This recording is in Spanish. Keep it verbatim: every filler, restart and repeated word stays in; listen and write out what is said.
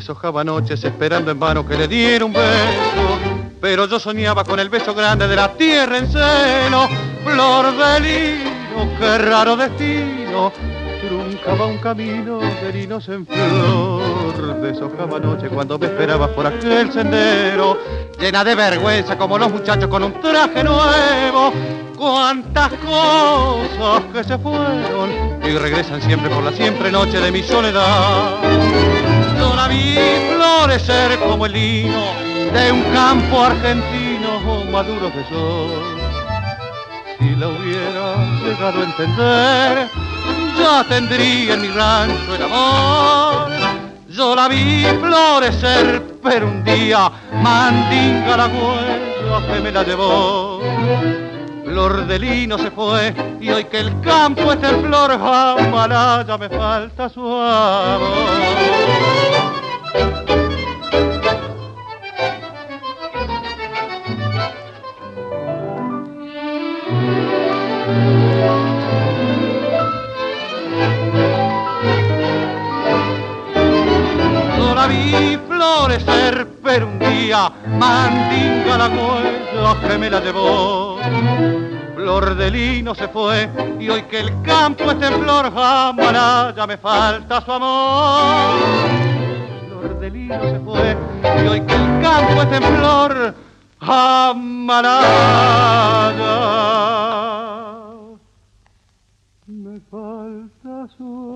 Deshojaba noches esperando en vano que le diera un beso, pero yo soñaba con el beso grande de la tierra en seno. Flor de lino, qué raro destino, truncaba un camino de linos en flor. Deshojaba noche cuando me esperabas por aquel sendero, llena de vergüenza como los muchachos con un traje nuevo. Cuántas cosas que se fueron y regresan siempre por la siempre noche de mi soledad. Yo la vi florecer como el lino de un campo argentino maduro de sol. Si la hubiera llegado a entender, ya tendría en mi rancho el amor. Yo la vi florecer, pero un día mandinga la huella que me la llevó. Flor de lino se fue y hoy que el campo está en flor, jamás ya me falta su amor. Yo la vi florecer, pero un día mandinga la huella que me la llevó. Flor de lino se fue y hoy que el campo está en flor, jamás ya me falta su amor. Flor de lino se fue y hoy que el campo está en flor, jamás ya me falta su amor.